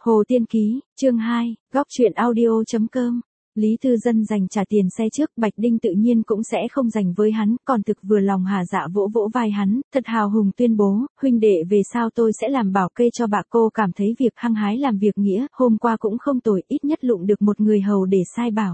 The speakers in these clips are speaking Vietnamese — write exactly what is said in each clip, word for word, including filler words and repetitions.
Hồ Tiên Ký, chương hai, góc truyện audio.com. Lý Thư Dân dành trả tiền xe trước, Bạch Đinh tự nhiên cũng sẽ không dành với hắn, còn thực vừa lòng hà dạ vỗ vỗ vai hắn, thật hào hùng tuyên bố, huynh đệ về sau tôi sẽ làm bảo kê cho bà. Cô cảm thấy việc hăng hái làm việc nghĩa, hôm qua cũng không tồi, ít nhất lụng được một người hầu để sai bảo.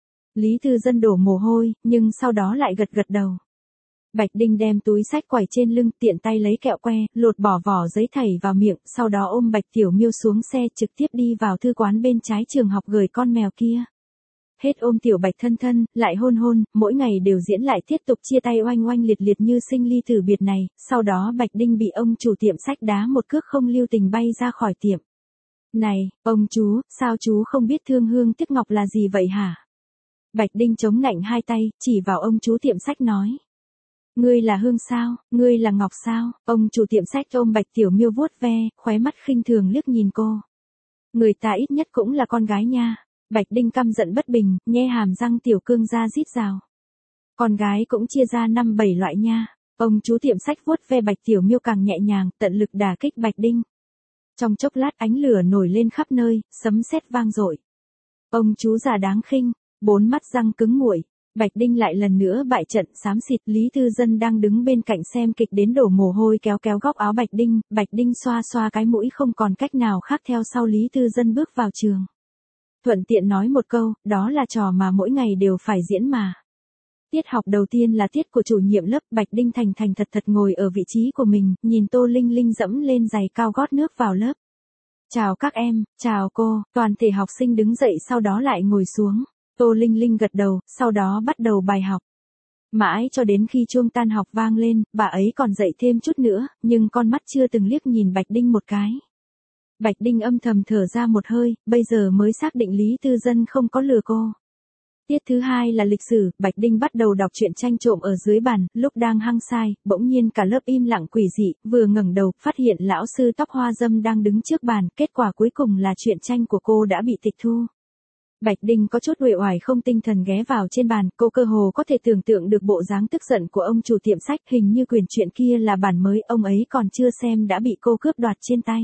Lý Thư Dân đổ mồ hôi, nhưng sau đó lại gật gật đầu. Bạch Đinh đem túi sách quải trên lưng, tiện tay lấy kẹo que, lột bỏ vỏ giấy thảy vào miệng, sau đó ôm Bạch Tiểu Miêu xuống xe, trực tiếp đi vào thư quán bên trái trường học gửi con mèo kia. Hết ôm Tiểu Bạch thân thân, lại hôn hôn, mỗi ngày đều diễn lại tiếp tục chia tay oanh oanh liệt liệt như sinh ly tử biệt này, sau đó Bạch Đinh bị ông chủ tiệm sách đá một cước không lưu tình bay ra khỏi tiệm. Này, ông chú, sao chú không biết thương hương tiếc ngọc là gì vậy hả? Bạch Đinh chống nạnh hai tay, chỉ vào ông chú tiệm sách nói. Ngươi là hương sao, ngươi là ngọc sao? Ông chủ tiệm sách ôm Bạch Tiểu Miêu vuốt ve, khóe mắt khinh thường liếc nhìn cô. Người ta ít nhất cũng là con gái nha. Bạch Đinh căm giận bất bình, nhe hàm răng tiểu cương ra rít rào. Con gái cũng chia ra năm bảy loại nha. Ông chú tiệm sách vuốt ve Bạch Tiểu Miêu càng nhẹ nhàng, tận lực đả kích Bạch Đinh. Trong chốc lát ánh lửa nổi lên khắp nơi, sấm sét vang dội. Ông chú già đáng khinh, bốn mắt răng cứng nguội. Bạch Đinh lại lần nữa bại trận, xám xịt. Lý Thư Dân đang đứng bên cạnh xem kịch đến đổ mồ hôi kéo kéo góc áo Bạch Đinh, Bạch Đinh xoa xoa cái mũi không còn cách nào khác theo sau Lý Thư Dân bước vào trường. Thuận tiện nói một câu, đó là trò mà mỗi ngày đều phải diễn mà. Tiết học đầu tiên là tiết của chủ nhiệm lớp, Bạch Đinh thành thành thật thật ngồi ở vị trí của mình, nhìn Tô Linh Linh dẫm lên giày cao gót nước vào lớp. Chào các em, chào cô, toàn thể học sinh đứng dậy sau đó lại ngồi xuống. Tô Linh Linh gật đầu, sau đó bắt đầu bài học. Mãi cho đến khi chuông tan học vang lên, bà ấy còn dạy thêm chút nữa, nhưng con mắt chưa từng liếc nhìn Bạch Đinh một cái. Bạch Đinh âm thầm thở ra một hơi, bây giờ mới xác định Lý Thư Dân không có lừa cô. Tiết thứ hai là lịch sử, Bạch Đinh bắt đầu đọc truyện tranh trộm ở dưới bàn, lúc đang hăng sai, bỗng nhiên cả lớp im lặng quỷ dị, vừa ngẩng đầu, phát hiện lão sư tóc hoa dâm đang đứng trước bàn, kết quả cuối cùng là truyện tranh của cô đã bị tịch thu. Bạch Đinh có chút uể oải không tinh thần ghé vào trên bàn, cô cơ hồ có thể tưởng tượng được bộ dáng tức giận của ông chủ tiệm sách, hình như quyển truyện kia là bản mới, ông ấy còn chưa xem đã bị cô cướp đoạt trên tay.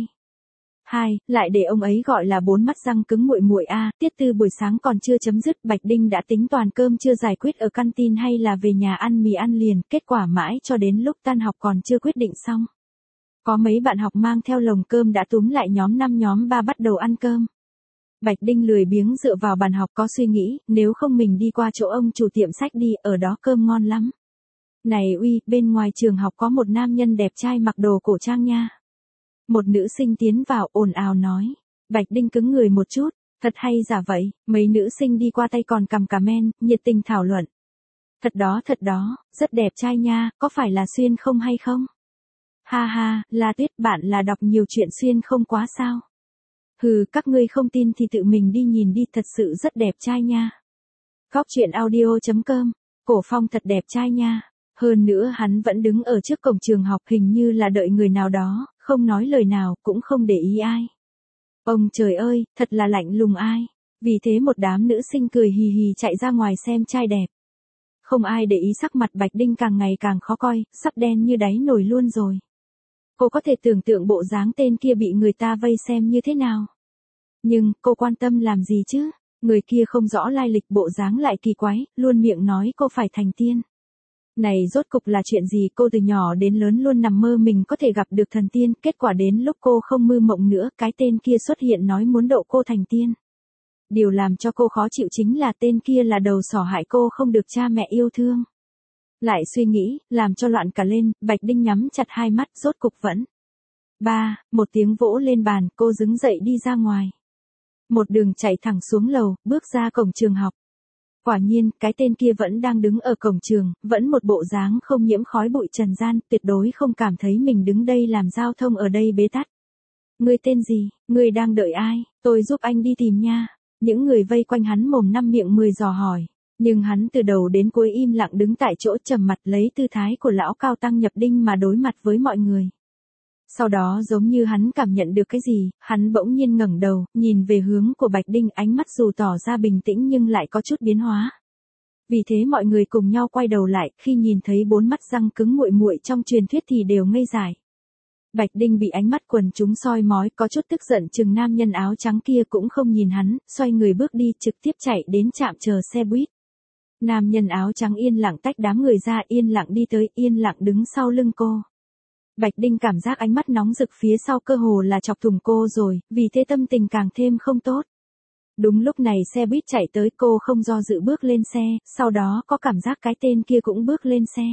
Hai, lại để ông ấy gọi là bốn mắt răng cứng muội muội a, tiết tư buổi sáng còn chưa chấm dứt, Bạch Đinh đã tính toàn cơm chưa giải quyết ở căn tin hay là về nhà ăn mì ăn liền, kết quả mãi cho đến lúc tan học còn chưa quyết định xong. Có mấy bạn học mang theo lồng cơm đã túm lại nhóm năm nhóm ba bắt đầu ăn cơm. Bạch Đinh lười biếng dựa vào bàn học có suy nghĩ, nếu không mình đi qua chỗ ông chủ tiệm sách đi, ở đó cơm ngon lắm. Này uy, bên ngoài trường học có một nam nhân đẹp trai mặc đồ cổ trang nha. Một nữ sinh tiến vào ồn ào nói. Bạch Đinh cứng người một chút, thật hay giả vậy, mấy nữ sinh đi qua tay còn cầm cà men, nhiệt tình thảo luận. Thật đó thật đó, rất đẹp trai nha, có phải là Xuyên không hay không? Ha ha, La Tuyết, bạn là đọc nhiều chuyện Xuyên không quá sao? Hừ, các ngươi không tin thì tự mình đi nhìn đi, thật sự rất đẹp trai nha. Góc truyện audio.com, Cổ Phong thật đẹp trai nha. Hơn nữa hắn vẫn đứng ở trước cổng trường học, hình như là đợi người nào đó, không nói lời nào, cũng không để ý ai. Ông trời ơi, thật là lạnh lùng ai. Vì thế một đám nữ sinh cười hì hì chạy ra ngoài xem trai đẹp. Không ai để ý sắc mặt Bạch Đinh càng ngày càng khó coi, sắp đen như đáy nồi luôn rồi. Cô có thể tưởng tượng bộ dáng tên kia bị người ta vây xem như thế nào. Nhưng, cô quan tâm làm gì chứ? Người kia không rõ lai lịch, bộ dáng lại kỳ quái, luôn miệng nói cô phải thành tiên. Này rốt cục là chuyện gì? Cô từ nhỏ đến lớn luôn nằm mơ mình có thể gặp được thần tiên, kết quả đến lúc cô không mơ mộng nữa, cái tên kia xuất hiện nói muốn độ cô thành tiên. Điều làm cho cô khó chịu chính là tên kia là đầu sỏ hại cô không được cha mẹ yêu thương. Lại suy nghĩ, làm cho loạn cả lên, Bạch Đinh nhắm chặt hai mắt, rốt cục vẫn. Ba, một tiếng vỗ lên bàn, cô đứng dậy đi ra ngoài. Một đường chạy thẳng xuống lầu, bước ra cổng trường học. Quả nhiên, cái tên kia vẫn đang đứng ở cổng trường, vẫn một bộ dáng không nhiễm khói bụi trần gian, tuyệt đối không cảm thấy mình đứng đây làm giao thông ở đây bế tắc. Ngươi tên gì, ngươi đang đợi ai, tôi giúp anh đi tìm nha. Những người vây quanh hắn mồm năm miệng mười dò hỏi. Nhưng hắn từ đầu đến cuối im lặng đứng tại chỗ trầm mặt lấy tư thái của lão cao tăng nhập đinh mà đối mặt với mọi người. Sau đó giống như hắn cảm nhận được cái gì, hắn bỗng nhiên ngẩng đầu, nhìn về hướng của Bạch Đinh, ánh mắt dù tỏ ra bình tĩnh nhưng lại có chút biến hóa. Vì thế mọi người cùng nhau quay đầu lại, khi nhìn thấy bốn mắt răng cứng muội muội trong truyền thuyết thì đều ngây dại. Bạch Đinh bị ánh mắt quần chúng soi mói, có chút tức giận chừng nam nhân áo trắng kia cũng không nhìn hắn, xoay người bước đi trực tiếp chạy đến trạm chờ xe buýt. Nam nhân áo trắng yên lặng tách đám người ra, yên lặng đi tới, yên lặng đứng sau lưng cô. Bạch Đinh cảm giác ánh mắt nóng rực phía sau cơ hồ là chọc thủng cô rồi, vì thế tâm tình càng thêm không tốt. Đúng lúc này xe buýt chạy tới, cô không do dự bước lên xe, sau đó có cảm giác cái tên kia cũng bước lên xe.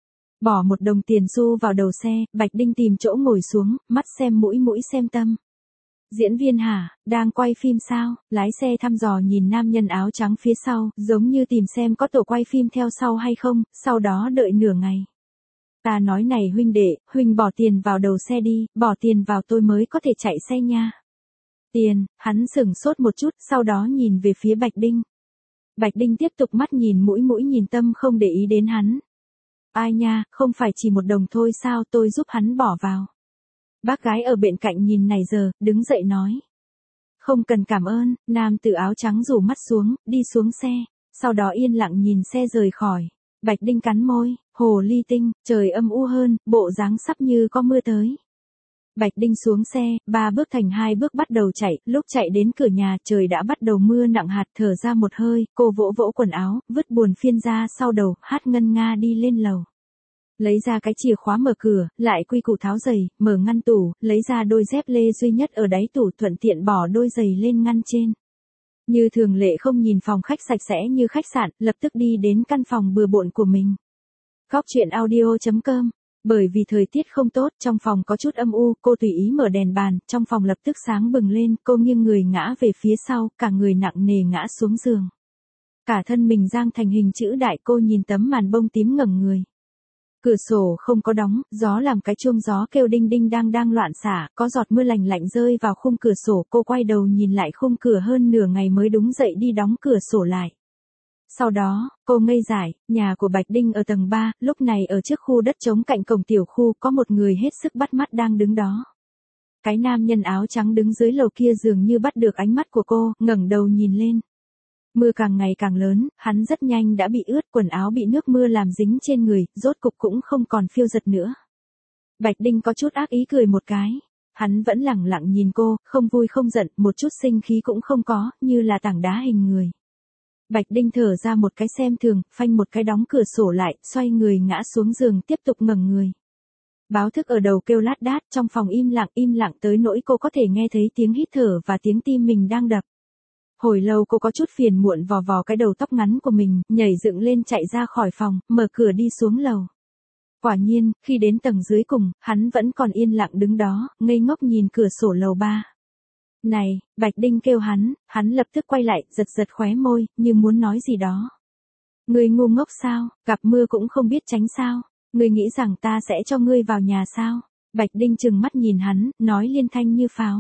Bỏ một đồng tiền xu vào đầu xe, Bạch Đinh tìm chỗ ngồi xuống, mắt xem mũi mũi xem tâm. Diễn viên hả, đang quay phim sao? Lái xe thăm dò nhìn nam nhân áo trắng phía sau, giống như tìm xem có tổ quay phim theo sau hay không, sau đó đợi nửa ngày. Ta nói này huynh đệ, huynh bỏ tiền vào đầu xe đi, bỏ tiền vào tôi mới có thể chạy xe nha. Tiền, hắn sửng sốt một chút, sau đó nhìn về phía Bạch Đinh. Bạch Đinh tiếp tục mắt nhìn mũi mũi nhìn tâm không để ý đến hắn. Ai nha, không phải chỉ một đồng thôi sao, tôi giúp hắn bỏ vào. Bác gái ở bên cạnh nhìn này giờ, đứng dậy nói. Không cần cảm ơn, nam tử áo trắng rủ mắt xuống, đi xuống xe, sau đó yên lặng nhìn xe rời khỏi. Bạch Đinh cắn môi, hồ ly tinh, trời âm u hơn, bộ dáng sắp như có mưa tới. Bạch Đinh xuống xe, ba bước thành hai bước bắt đầu chạy, lúc chạy đến cửa nhà trời đã bắt đầu mưa nặng hạt, thở ra một hơi, cô vỗ vỗ quần áo, vứt buồn phiên ra sau đầu, hát ngân nga đi lên lầu. Lấy ra cái chìa khóa mở cửa, lại quy củ tháo giày, mở ngăn tủ, lấy ra đôi dép lê duy nhất ở đáy tủ, thuận tiện bỏ đôi giày lên ngăn trên. Như thường lệ không nhìn phòng khách sạch sẽ như khách sạn, lập tức đi đến căn phòng bừa bộn của mình. Góc truyện audio chấm com. Bởi vì thời tiết không tốt, trong phòng có chút âm u, cô tùy ý mở đèn bàn, trong phòng lập tức sáng bừng lên, cô nghiêng người ngã về phía sau, cả người nặng nề ngã xuống giường. Cả thân mình giang thành hình chữ đại, cô nhìn tấm màn bông tím ngẩng người. Cửa sổ không có đóng, gió làm cái chuông gió kêu đinh đinh đang đang loạn xả, có giọt mưa lạnh lạnh rơi vào khung cửa sổ, cô quay đầu nhìn lại khung cửa hơn nửa ngày mới đúng dậy đi đóng cửa sổ lại. Sau đó, cô ngây dại, nhà của Bạch Đinh ở tầng ba, lúc này ở trước khu đất trống cạnh cổng tiểu khu có một người hết sức bắt mắt đang đứng đó. Cái nam nhân áo trắng đứng dưới lầu kia dường như bắt được ánh mắt của cô, ngẩng đầu nhìn lên. Mưa càng ngày càng lớn, hắn rất nhanh đã bị ướt, quần áo bị nước mưa làm dính trên người, rốt cục cũng không còn phiêu giật nữa. Bạch Đinh có chút ác ý cười một cái. Hắn vẫn lẳng lặng nhìn cô, không vui không giận, một chút sinh khí cũng không có, như là tảng đá hình người. Bạch Đinh thở ra một cái xem thường, phanh một cái đóng cửa sổ lại, xoay người ngã xuống giường tiếp tục ngẩng người. Báo thức ở đầu kêu lát đát, trong phòng im lặng im lặng tới nỗi cô có thể nghe thấy tiếng hít thở và tiếng tim mình đang đập. Hồi lâu cô có chút phiền muộn vò vò cái đầu tóc ngắn của mình, nhảy dựng lên chạy ra khỏi phòng, mở cửa đi xuống lầu. Quả nhiên, khi đến tầng dưới cùng, hắn vẫn còn yên lặng đứng đó, ngây ngốc nhìn cửa sổ lầu ba. Này, Bạch Đinh kêu hắn, hắn lập tức quay lại, giật giật khóe môi, như muốn nói gì đó. Ngươi ngu ngốc sao, gặp mưa cũng không biết tránh sao, ngươi nghĩ rằng ta sẽ cho ngươi vào nhà sao? Bạch Đinh trừng mắt nhìn hắn, nói liên thanh như pháo.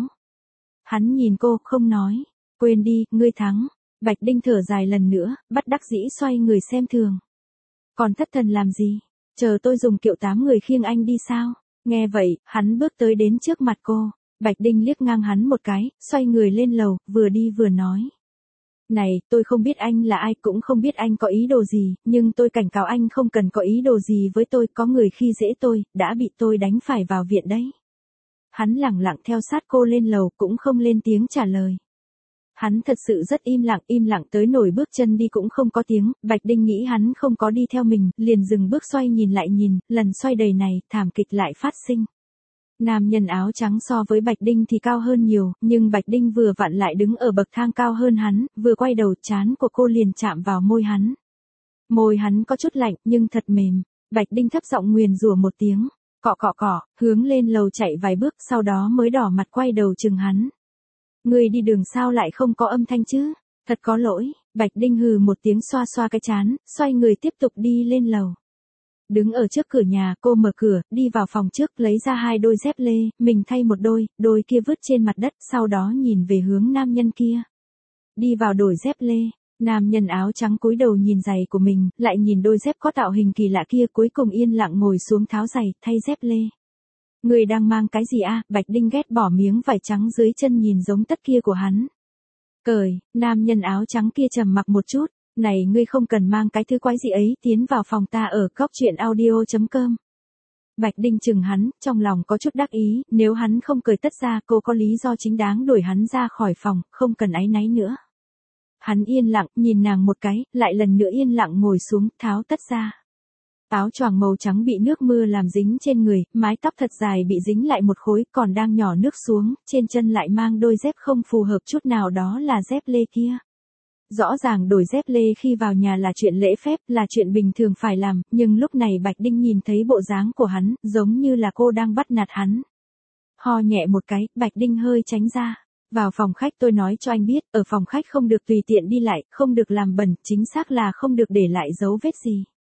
Hắn nhìn cô, không nói. Quên đi, ngươi thắng. Bạch Đinh thở dài lần nữa, bắt đắc dĩ xoay người xem thường. Còn thất thần làm gì? Chờ tôi dùng kiệu tám người khiêng anh đi sao? Nghe vậy, hắn bước tới đến trước mặt cô. Bạch Đinh liếc ngang hắn một cái, xoay người lên lầu, vừa đi vừa nói. Này, tôi không biết anh là ai, cũng không biết anh có ý đồ gì, nhưng tôi cảnh cáo anh không cần có ý đồ gì với tôi, có người khi dễ tôi, đã bị tôi đánh phải vào viện đấy. Hắn lẳng lặng theo sát cô lên lầu, cũng không lên tiếng trả lời. Hắn thật sự rất im lặng, im lặng tới nổi bước chân đi cũng không có tiếng, Bạch Đinh nghĩ hắn không có đi theo mình, liền dừng bước xoay nhìn lại nhìn, lần xoay đầy này, thảm kịch lại phát sinh. Nam nhân áo trắng so với Bạch Đinh thì cao hơn nhiều, nhưng Bạch Đinh vừa vặn lại đứng ở bậc thang cao hơn hắn, vừa quay đầu trán của cô liền chạm vào môi hắn. Môi hắn có chút lạnh, nhưng thật mềm. Bạch Đinh thấp giọng nguyền rủa một tiếng, cọ cọ cọ, hướng lên lầu chạy vài bước, sau đó mới đỏ mặt quay đầu chừng hắn. Người đi đường sao lại không có âm thanh chứ? Thật có lỗi. Bạch Đinh hừ một tiếng xoa xoa cái trán, xoay người tiếp tục đi lên lầu. Đứng ở trước cửa nhà, cô mở cửa, đi vào phòng trước, lấy ra hai đôi dép lê, mình thay một đôi, đôi kia vứt trên mặt đất, sau đó nhìn về hướng nam nhân kia. Đi vào đổi dép lê, nam nhân áo trắng cúi đầu nhìn giày của mình, lại nhìn đôi dép có tạo hình kỳ lạ kia, cuối cùng yên lặng ngồi xuống tháo giày, thay dép lê. Người đang mang cái gì a? Bạch Đinh ghét bỏ miếng vải trắng dưới chân nhìn giống tất kia của hắn. Cởi, nam nhân áo trắng kia trầm mặc một chút. Này ngươi không cần mang cái thứ quái gì ấy, tiến vào phòng ta ở góc truyện audio chấm com. Bạch Đinh chừng hắn, trong lòng có chút đắc ý, nếu hắn không cười tất ra cô có lý do chính đáng đuổi hắn ra khỏi phòng, không cần áy náy nữa. Hắn yên lặng, nhìn nàng một cái, lại lần nữa yên lặng ngồi xuống, tháo tất ra. Áo choàng màu trắng bị nước mưa làm dính trên người, mái tóc thật dài bị dính lại một khối, còn đang nhỏ nước xuống, trên chân lại mang đôi dép không phù hợp chút nào, đó là dép lê kia. Rõ ràng đổi dép lê khi vào nhà là chuyện lễ phép, là chuyện bình thường phải làm, nhưng lúc này Bạch Đinh nhìn thấy bộ dáng của hắn, giống như là cô đang bắt nạt hắn. Ho nhẹ một cái, Bạch Đinh hơi tránh ra. Vào phòng khách tôi nói cho anh biết, ở phòng khách không được tùy tiện đi lại, không được làm bẩn, chính xác là không được để lại dấu vết gì.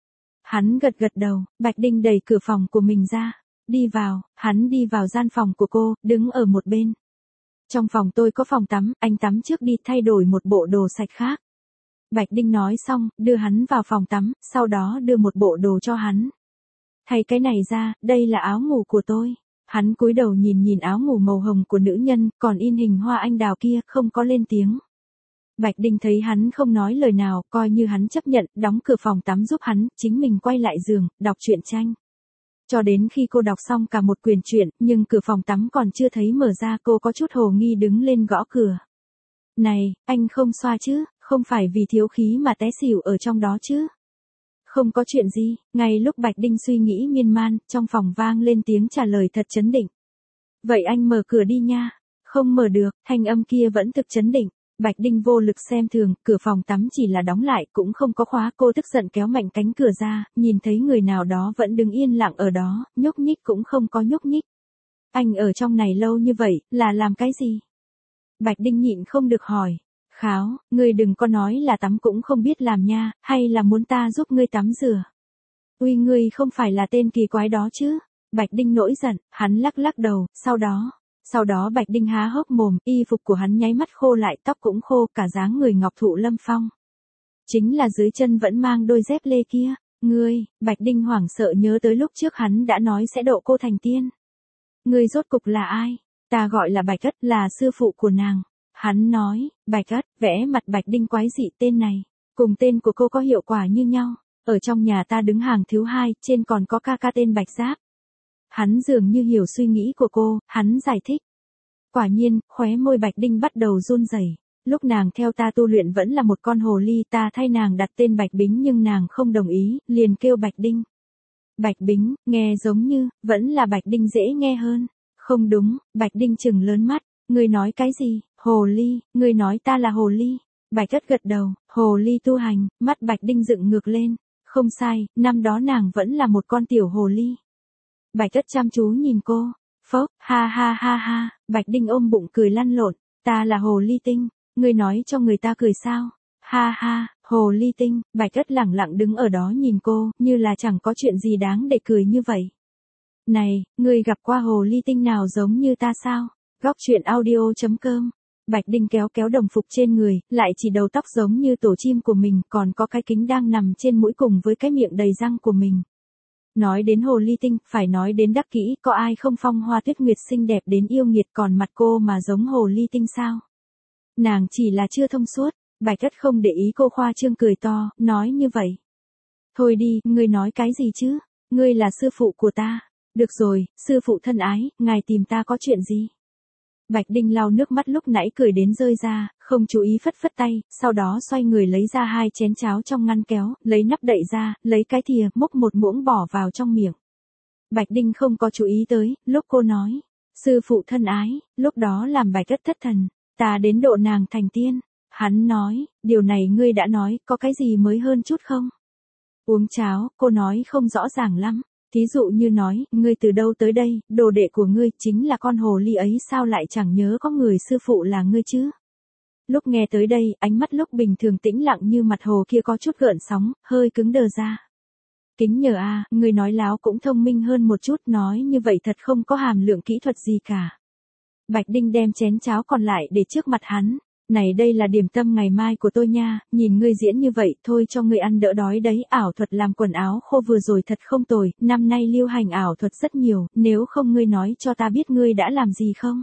Hắn gật gật đầu, Bạch Đinh đẩy cửa phòng của mình ra. Đi vào, hắn đi vào gian phòng của cô, đứng ở một bên. Trong phòng tôi có phòng tắm, anh tắm trước đi, thay đổi một bộ đồ sạch khác. Bạch Đinh nói xong, đưa hắn vào phòng tắm, sau đó đưa một bộ đồ cho hắn. Thay cái này ra, đây là áo ngủ của tôi. Hắn cúi đầu nhìn nhìn áo ngủ màu hồng của nữ nhân, còn in hình hoa anh đào kia, không có lên tiếng. Bạch Đinh thấy hắn không nói lời nào, coi như hắn chấp nhận, đóng cửa phòng tắm giúp hắn, chính mình quay lại giường, đọc truyện tranh. Cho đến khi cô đọc xong cả một quyển truyện, nhưng cửa phòng tắm còn chưa thấy mở ra, cô có chút hồ nghi đứng lên gõ cửa. Này, anh không xoa chứ, không phải vì thiếu khí mà té xỉu ở trong đó chứ? Không có chuyện gì, ngay lúc Bạch Đinh suy nghĩ miên man, trong phòng vang lên tiếng trả lời thật chấn định. Vậy anh mở cửa đi nha. Không mở được, thanh âm kia vẫn thực chấn định. Bạch Đinh vô lực xem thường, cửa phòng tắm chỉ là đóng lại, cũng không có khóa. Cô tức giận kéo mạnh cánh cửa ra, nhìn thấy người nào đó vẫn đứng yên lặng ở đó, nhúc nhích cũng không có nhúc nhích. Anh ở trong này lâu như vậy, là làm cái gì? Bạch Đinh nhịn không được hỏi. Kháo, ngươi đừng có nói là tắm cũng không biết làm nha, hay là muốn ta giúp ngươi tắm rửa? Uy, ngươi không phải là tên kỳ quái đó chứ? Bạch Đinh nổi giận, hắn lắc lắc đầu, sau đó, sau đó Bạch Đinh há hốc mồm, y phục của hắn nháy mắt khô lại, tóc cũng khô, cả dáng người ngọc thụ lâm phong. Chính là dưới chân vẫn mang đôi dép lê kia. Ngươi, Bạch Đinh hoảng sợ nhớ tới lúc trước hắn đã nói sẽ độ cô thành tiên. Ngươi rốt cục là ai? Ta gọi là Bạch Ất, là sư phụ của nàng. Hắn nói, Bạch Ất, vẽ mặt Bạch Đinh quái dị, tên này, cùng tên của cô có hiệu quả như nhau. Ở trong nhà ta đứng hàng thứ hai, trên còn có ca ca tên Bạch Giáp. Hắn dường như hiểu suy nghĩ của cô, hắn giải thích. Quả nhiên, khóe môi Bạch Đinh bắt đầu run rẩy. Lúc nàng theo ta tu luyện vẫn là một con hồ ly, ta thay nàng đặt tên Bạch Bính nhưng nàng không đồng ý, liền kêu Bạch Đinh. Bạch Bính, nghe giống như, vẫn là Bạch Đinh dễ nghe hơn. Không đúng, Bạch Đinh trừng lớn mắt. Ngươi nói cái gì? Hồ ly, ngươi nói ta là hồ ly. Bạch Ất gật đầu, hồ ly tu hành, mắt Bạch Đinh dựng ngược lên. Không sai, năm đó nàng vẫn là một con tiểu hồ ly. Bạch Ất chăm chú nhìn cô. Phốc, ha ha ha ha, Bạch Đinh ôm bụng cười lăn lộn. Ta là hồ ly tinh, ngươi nói cho người ta cười sao? Ha ha, hồ ly tinh. Bạch Ất lẳng lặng đứng ở đó nhìn cô, như là chẳng có chuyện gì đáng để cười như vậy. Này, ngươi gặp qua hồ ly tinh nào giống như ta sao? Góc truyện audio chấm com. Bạch Đinh kéo kéo đồng phục trên người, lại chỉ đầu tóc giống như tổ chim của mình, còn có cái kính đang nằm trên mũi cùng với cái miệng đầy răng của mình. Nói đến hồ ly tinh, phải nói đến đắc kỹ, có ai không phong hoa tuyết nguyệt xinh đẹp đến yêu nghiệt, còn mặt cô mà giống hồ ly tinh sao? Nàng chỉ là chưa thông suốt. Bạch Ất không để ý cô khoa trương cười to, nói như vậy. Thôi đi, ngươi nói cái gì chứ? Ngươi là sư phụ của ta. Được rồi, sư phụ thân ái, ngài tìm ta có chuyện gì? Bạch Đinh lau nước mắt lúc nãy cười đến rơi ra, không chú ý phất phất tay, sau đó xoay người lấy ra hai chén cháo trong ngăn kéo, lấy nắp đậy ra, lấy cái thìa, múc một muỗng bỏ vào trong miệng. Bạch Đinh không có chú ý tới, lúc cô nói, sư phụ thân ái, lúc đó làm Bạch Ất thất thần, ta đến độ nàng thành tiên. Hắn nói, điều này ngươi đã nói, có cái gì mới hơn chút không? Uống cháo, cô nói không rõ ràng lắm. Thí dụ như nói, ngươi từ đâu tới đây, đồ đệ của ngươi chính là con hồ ly ấy, sao lại chẳng nhớ có người sư phụ là ngươi chứ? Lúc nghe tới đây, ánh mắt lúc bình thường tĩnh lặng như mặt hồ kia có chút gợn sóng, hơi cứng đờ ra. Kính nhờ a, à, ngươi nói láo cũng thông minh hơn một chút, nói như vậy thật không có hàm lượng kỹ thuật gì cả. Bạch Đinh đem chén cháo còn lại để trước mặt hắn. Này đây là điểm tâm ngày mai của tôi nha, nhìn ngươi diễn như vậy thôi cho ngươi ăn đỡ đói đấy, ảo thuật làm quần áo khô vừa rồi thật không tồi, năm nay lưu hành ảo thuật rất nhiều, nếu không ngươi nói cho ta biết ngươi đã làm gì không?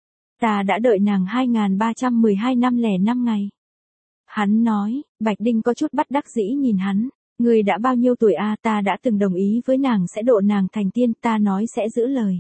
Ta đã đợi nàng hai nghìn ba trăm mười hai năm lẻ năm ngày. Hắn nói, Bạch Đinh có chút bất đắc dĩ nhìn hắn, Ngươi đã bao nhiêu tuổi a? Ta đã từng đồng ý với nàng sẽ độ nàng thành tiên, ta nói sẽ giữ lời.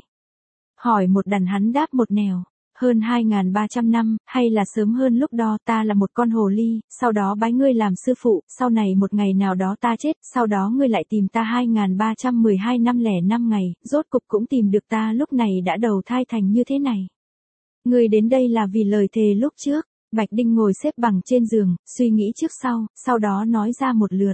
Hỏi một đằng hắn đáp một nẻo. Hơn hai nghìn ba trăm năm, hay là sớm hơn lúc đó, ta là một con hồ ly, sau đó bái ngươi làm sư phụ, sau này một ngày nào đó ta chết, sau đó ngươi lại tìm ta hai nghìn ba trăm mười hai năm lẻ năm ngày, rốt cục cũng tìm được ta, lúc này đã đầu thai thành như thế này. Ngươi đến đây là vì lời thề lúc trước. Bạch Đinh ngồi xếp bằng trên giường, suy nghĩ trước sau, sau đó nói ra một lượt.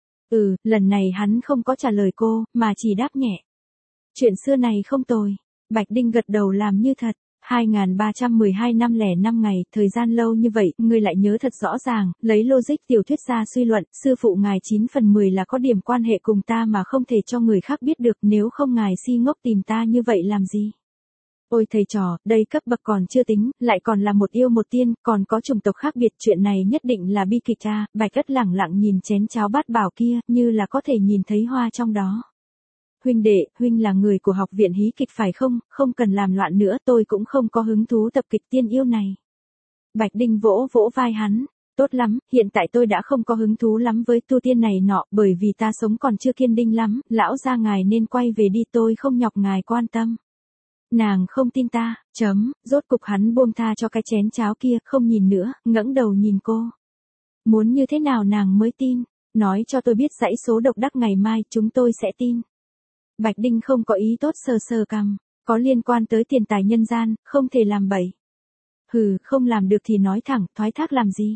Ừ, lần này hắn không có trả lời cô, mà chỉ đáp nhẹ. Chuyện xưa này không tồi. Bạch Đinh gật đầu làm như thật. hai nghìn ba trăm mười hai năm lẻ năm ngày, thời gian lâu như vậy, ngươi lại nhớ thật rõ ràng, lấy logic tiểu thuyết ra suy luận, sư phụ ngài chín phần mười là có điểm quan hệ cùng ta mà không thể cho người khác biết được, nếu không ngài si ngốc tìm ta như vậy làm gì? Ôi thầy trò, đây cấp bậc còn chưa tính, lại còn là một yêu một tiên, còn có chủng tộc khác biệt, chuyện này nhất định là bi kịch a. Bạch Ất lẳng lặng nhìn chén cháo bát bảo kia, như là có thể nhìn thấy hoa trong đó. Huynh đệ, huynh là người của học viện hí kịch phải không, không cần làm loạn nữa, tôi cũng không có hứng thú tập kịch tiên yêu này. Bạch Đinh vỗ vỗ vai hắn, tốt lắm, hiện tại tôi đã không có hứng thú lắm với tu tiên này nọ, bởi vì ta sống còn chưa kiên định lắm, lão gia ngài nên quay về đi, tôi không nhọc ngài quan tâm. Nàng không tin ta, chấm, rốt cục hắn buông tha cho cái chén cháo kia, không nhìn nữa, ngẩng đầu nhìn cô. Muốn như thế nào nàng mới tin, nói cho tôi biết dãy số độc đắc ngày mai, chúng tôi sẽ tin. Bạch Đinh không có ý tốt sờ sờ cằm, có liên quan tới tiền tài nhân gian, không thể làm bậy. Hừ, không làm được thì nói thẳng, thoái thác làm gì.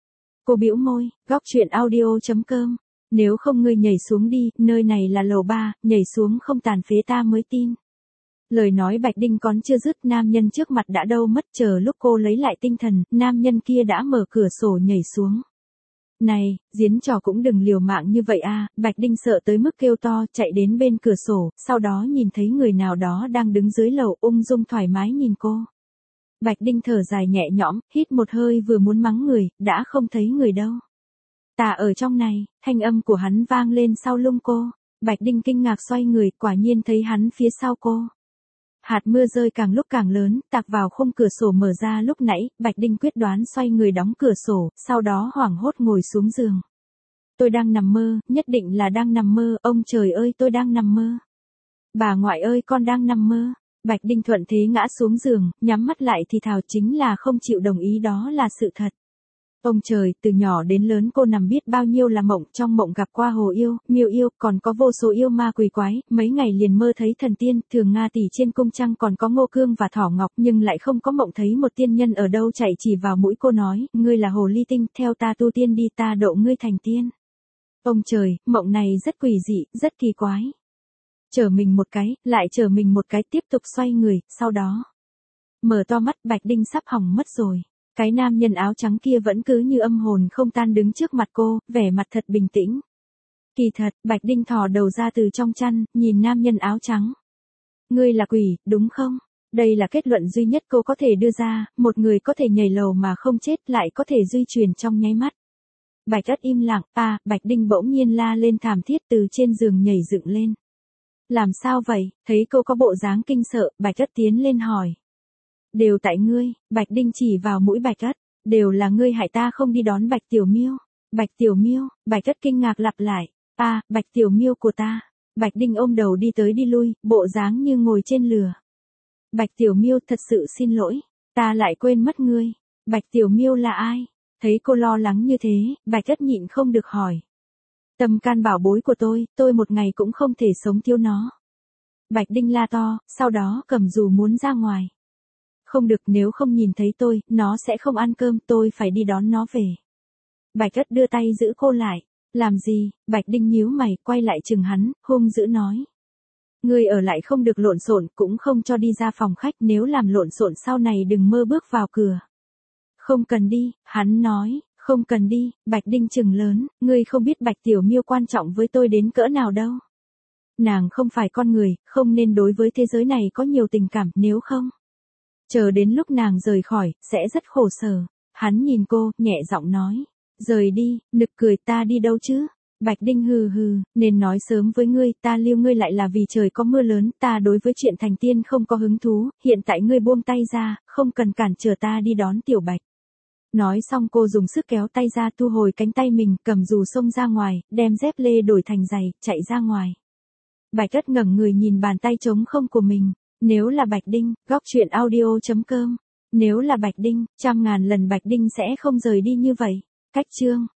Cô bĩu môi, góc truyện audio chấm com. Nếu không ngươi nhảy xuống đi, nơi này là lầu ba, nhảy xuống không tàn phế ta mới tin. Lời nói Bạch Đinh còn chưa dứt, nam nhân trước mặt đã đâu mất, chờ lúc cô lấy lại tinh thần, nam nhân kia đã mở cửa sổ nhảy xuống. Này, diễn trò cũng đừng liều mạng như vậy a. Bạch Đinh sợ tới mức kêu to, chạy đến bên cửa sổ, sau đó nhìn thấy người nào đó đang đứng dưới lầu, ung dung thoải mái nhìn cô. Bạch Đinh thở dài nhẹ nhõm, hít một hơi vừa muốn mắng người, đã không thấy người đâu. Ta ở trong này, thanh âm của hắn vang lên sau lưng cô. Bạch Đinh kinh ngạc xoay người, quả nhiên thấy hắn phía sau cô. Hạt mưa rơi càng lúc càng lớn, tạt vào khung cửa sổ mở ra lúc nãy, Bạch Đinh quyết đoán xoay người đóng cửa sổ, sau đó hoảng hốt ngồi xuống giường. Tôi đang nằm mơ, nhất định là đang nằm mơ, ông trời ơi tôi đang nằm mơ. Bà ngoại ơi con đang nằm mơ. Bạch Đinh thuận thế ngã xuống giường, nhắm mắt lại thì thào, chính là không chịu đồng ý đó là sự thật. Ông trời, từ nhỏ đến lớn cô nằm biết bao nhiêu là mộng, trong mộng gặp qua hồ yêu, miêu yêu, còn có vô số yêu ma quỷ quái, mấy ngày liền mơ thấy thần tiên, thường Nga tỷ trên cung trăng còn có Ngô Cương và Thỏ Ngọc, nhưng lại không có mộng thấy một tiên nhân ở đâu chạy chỉ vào mũi cô nói, ngươi là hồ ly tinh, theo ta tu tiên đi, ta độ ngươi thành tiên. Ông trời, mộng này rất quỷ dị, rất kỳ quái. Chở mình một cái, lại chở mình một cái, tiếp tục xoay người, sau đó mở to mắt, Bạch Đinh sắp hỏng mất rồi. Cái nam nhân áo trắng kia vẫn cứ như âm hồn không tan đứng trước mặt cô, vẻ mặt thật bình tĩnh. Kỳ thật, Bạch Đinh thò đầu ra từ trong chăn, nhìn nam nhân áo trắng. Ngươi là quỷ, đúng không? Đây là kết luận duy nhất cô có thể đưa ra, một người có thể nhảy lầu mà không chết lại có thể duy truyền trong nháy mắt. Bạch Ất im lặng, à, Bạch Đinh bỗng nhiên la lên thảm thiết từ trên giường nhảy dựng lên. Làm sao vậy? Thấy cô có bộ dáng kinh sợ, Bạch Ất tiến lên hỏi. Đều tại ngươi, Bạch Đinh chỉ vào mũi Bạch Ất, đều là ngươi hại ta không đi đón Bạch Tiểu Miêu. Bạch Tiểu Miêu, Bạch Ất kinh ngạc lặp lại, à, Bạch Tiểu Miêu của ta. Bạch Đinh ôm đầu đi tới đi lui, bộ dáng như ngồi trên lửa. Bạch Tiểu Miêu, thật sự xin lỗi, ta lại quên mất ngươi. Bạch Tiểu Miêu là ai? Thấy cô lo lắng như thế, Bạch Ất nhịn không được hỏi. Tâm can bảo bối của tôi, tôi một ngày cũng không thể sống thiếu nó. Bạch Đinh la to, sau đó cầm dù muốn ra ngoài. Không được, nếu không nhìn thấy tôi, nó sẽ không ăn cơm, tôi phải đi đón nó về. Bạch Ất đưa tay giữ cô lại. Làm gì? Bạch Đinh nhíu mày, quay lại chừng hắn, hung dữ nói. Ngươi ở lại không được lộn xộn, cũng không cho đi ra phòng khách, nếu làm lộn xộn sau này đừng mơ bước vào cửa. Không cần đi, hắn nói, không cần đi. Bạch Đinh chừng lớn, ngươi không biết Bạch Tiểu Miêu quan trọng với tôi đến cỡ nào đâu. Nàng không phải con người, không nên đối với thế giới này có nhiều tình cảm, nếu không. Chờ đến lúc nàng rời khỏi, sẽ rất khổ sở. Hắn nhìn cô, nhẹ giọng nói. Rời đi, nực cười, ta đi đâu chứ? Bạch Đinh hừ hừ, nên nói sớm với ngươi, ta lưu ngươi lại là vì trời có mưa lớn, ta đối với chuyện thành tiên không có hứng thú, hiện tại ngươi buông tay ra, không cần cản trở ta đi đón Tiểu Bạch. Nói xong cô dùng sức kéo tay ra thu hồi cánh tay mình, cầm dù xông ra ngoài, đem dép lê đổi thành giày, chạy ra ngoài. Bạch Ất ngẩng người nhìn bàn tay trống không của mình. Nếu là Bạch Đinh, góc truyện audio chấm com. Nếu là Bạch Đinh, trăm ngàn lần Bạch Đinh sẽ không rời đi như vậy. Cách chương